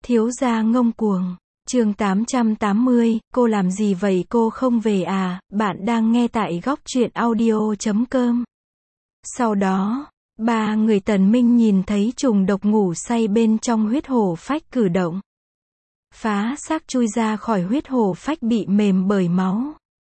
Thiếu gia ngông cuồng. Chương 880, cô làm gì vậy, cô không về à? Bạn đang nghe tại góc truyện audio.com. Sau đó, ba người Tần Minh nhìn thấy trùng độc ngủ say bên trong huyết hổ phách cử động. Phá xác chui ra khỏi huyết hổ phách bị mềm bởi máu.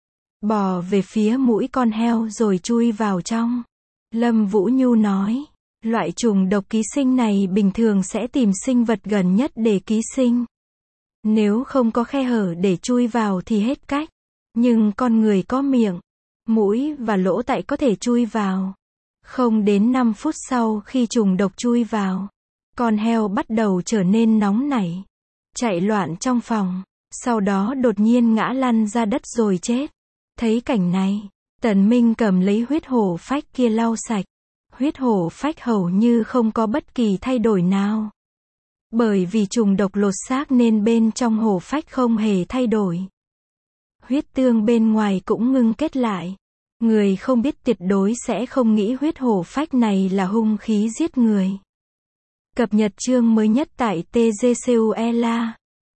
Bò về phía mũi con heo rồi chui vào trong. Lâm Vũ Nhu nói, loại trùng độc ký sinh này bình thường sẽ tìm sinh vật gần nhất để ký sinh. Nếu không có khe hở để chui vào thì hết cách. Nhưng con người có miệng, mũi và lỗ tai có thể chui vào. Không đến 5 phút sau khi trùng độc chui vào, con heo bắt đầu trở nên nóng nảy, chạy loạn trong phòng, sau đó đột nhiên ngã lăn ra đất rồi chết. Thấy cảnh này, Tần Minh cầm lấy huyết hổ phách kia lau sạch. Huyết hổ phách hầu như không có bất kỳ thay đổi nào. Bởi vì trùng độc lột xác nên bên trong hổ phách không hề thay đổi. Huyết tương bên ngoài cũng ngưng kết lại. Người không biết tuyệt đối sẽ không nghĩ huyết hổ phách này là hung khí giết người. Cập nhật chương mới nhất tại TGCUELA.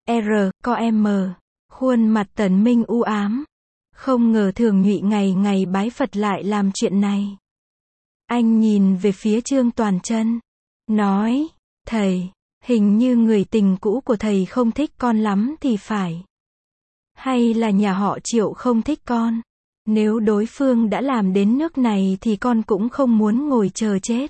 R.com. Khuôn mặt Tần Minh u ám. Không ngờ Thường Nhụy ngày ngày bái Phật lại làm chuyện này. Anh nhìn về phía Trương Toàn Chân, nói, thầy, hình như người tình cũ của thầy không thích con lắm thì phải. Hay là nhà họ Triệu không thích con? Nếu đối phương đã làm đến nước này thì con cũng không muốn ngồi chờ chết.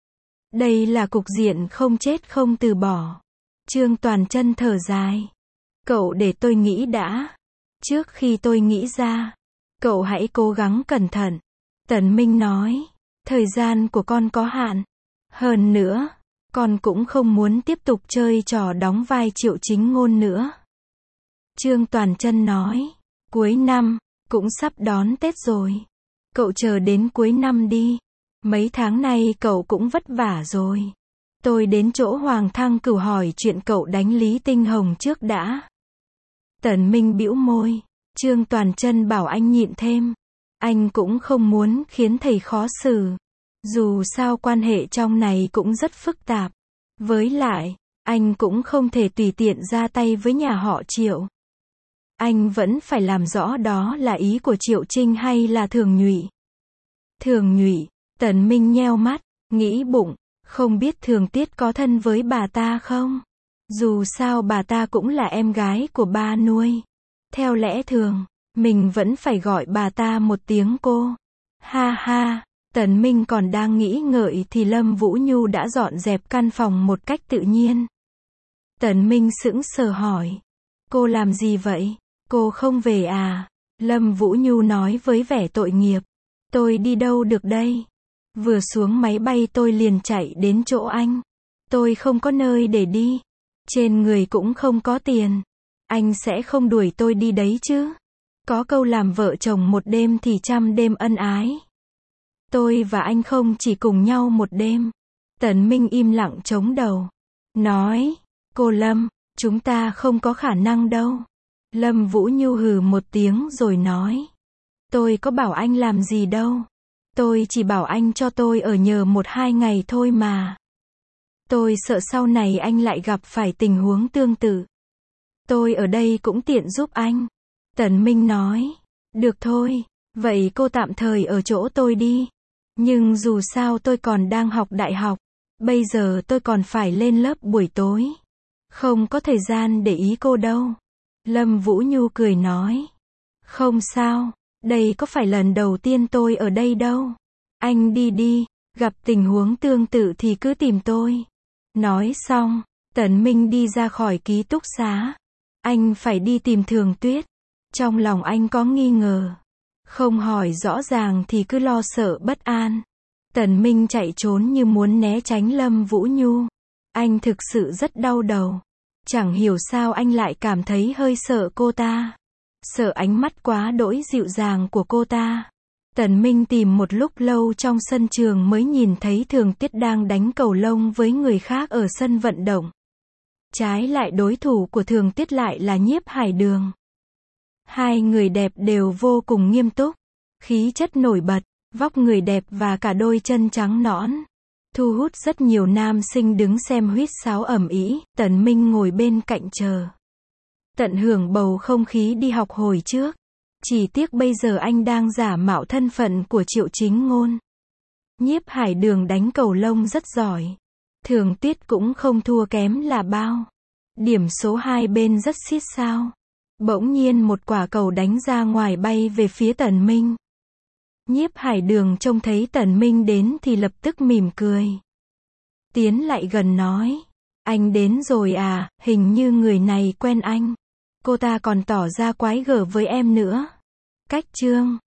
Đây là cục diện không chết không từ bỏ. Trương Toàn Chân thở dài. Cậu để tôi nghĩ đã. Trước khi tôi nghĩ ra, cậu hãy cố gắng cẩn thận. Tần Minh nói, thời gian của con có hạn. Hơn nữa, con cũng không muốn tiếp tục chơi trò đóng vai Triệu Chính Ngôn nữa. Trương Toàn Chân nói, cuối năm, cũng sắp đón Tết rồi. Cậu chờ đến cuối năm đi. Mấy tháng nay cậu cũng vất vả rồi. Tôi đến chỗ Hoàng Thăng Cửu hỏi chuyện cậu đánh Lý Tinh Hồng trước đã. Tần Minh bĩu môi. Trương Toàn Chân bảo anh nhịn thêm. Anh cũng không muốn khiến thầy khó xử. Dù sao quan hệ trong này cũng rất phức tạp. Với lại, anh cũng không thể tùy tiện ra tay với nhà họ Triệu. Anh vẫn phải làm rõ đó là ý của Triệu Trinh hay là Thường Nhụy. Thường Nhụy. Tần Minh nheo mắt, nghĩ bụng, không biết Thường Tiết có thân với bà ta không? Dù sao bà ta cũng là em gái của ba nuôi. Theo lẽ thường, mình vẫn phải gọi bà ta một tiếng cô. Ha ha, Tần Minh còn đang nghĩ ngợi thì Lâm Vũ Nhu đã dọn dẹp căn phòng một cách tự nhiên. Tần Minh sững sờ hỏi, cô làm gì vậy? Cô không về à? Lâm Vũ Nhu nói với vẻ tội nghiệp, tôi đi đâu được đây? Vừa xuống máy bay tôi liền chạy đến chỗ anh. Tôi không có nơi để đi. Trên người cũng không có tiền. Anh sẽ không đuổi tôi đi đấy chứ? Có câu làm vợ chồng một đêm thì trăm đêm ân ái. Tôi và anh không chỉ cùng nhau một đêm. Tần Minh im lặng chống đầu. Nói, cô Lâm, chúng ta không có khả năng đâu. Lâm Vũ Nhu hừ một tiếng rồi nói. Tôi có bảo anh làm gì đâu. Tôi chỉ bảo anh cho tôi ở nhờ 1-2 ngày thôi mà. Tôi sợ sau này anh lại gặp phải tình huống tương tự. Tôi ở đây cũng tiện giúp anh. Tần Minh nói. Được thôi, vậy cô tạm thời ở chỗ tôi đi. Nhưng dù sao tôi còn đang học đại học. Bây giờ tôi còn phải lên lớp buổi tối. Không có thời gian để ý cô đâu. Lâm Vũ Nhu cười nói. Không sao, đây có phải lần đầu tiên tôi ở đây đâu. Anh đi đi, gặp tình huống tương tự thì cứ tìm tôi. Nói xong, Tần Minh đi ra khỏi ký túc xá. Anh phải đi tìm Thường Tuyết. Trong lòng anh có nghi ngờ. Không hỏi rõ ràng thì cứ lo sợ bất an. Tần Minh chạy trốn như muốn né tránh Lâm Vũ Nhu. Anh thực sự rất đau đầu. Chẳng hiểu sao anh lại cảm thấy hơi sợ cô ta. Sợ ánh mắt quá đỗi dịu dàng của cô ta. Tần Minh tìm một lúc lâu trong sân trường mới nhìn thấy Thường Tiết đang đánh cầu lông với người khác ở sân vận động. Trái lại đối thủ của Thường Tiết lại là Nhiếp Hải Đường. Hai người đẹp đều vô cùng nghiêm túc, khí chất nổi bật, vóc người đẹp và cả đôi chân trắng nõn. thu hút rất nhiều nam sinh đứng xem huýt sáo ầm ĩ, Tần Minh ngồi bên cạnh chờ. Tận hưởng bầu không khí đi học hồi trước. Chỉ tiếc bây giờ anh đang giả mạo thân phận của Triệu Chính Ngôn. Nhiếp Hải Đường đánh cầu lông rất giỏi. Thường Tuyết cũng không thua kém là bao. Điểm số hai bên rất xít sao. Bỗng nhiên một quả cầu đánh ra ngoài bay về phía Tần Minh. Nhiếp Hải Đường trông thấy Tần Minh đến thì lập tức mỉm cười. Tiến lại gần nói. Anh đến rồi à, hình như người này quen anh. Cô ta còn tỏ ra quái gở với em nữa. Cách chương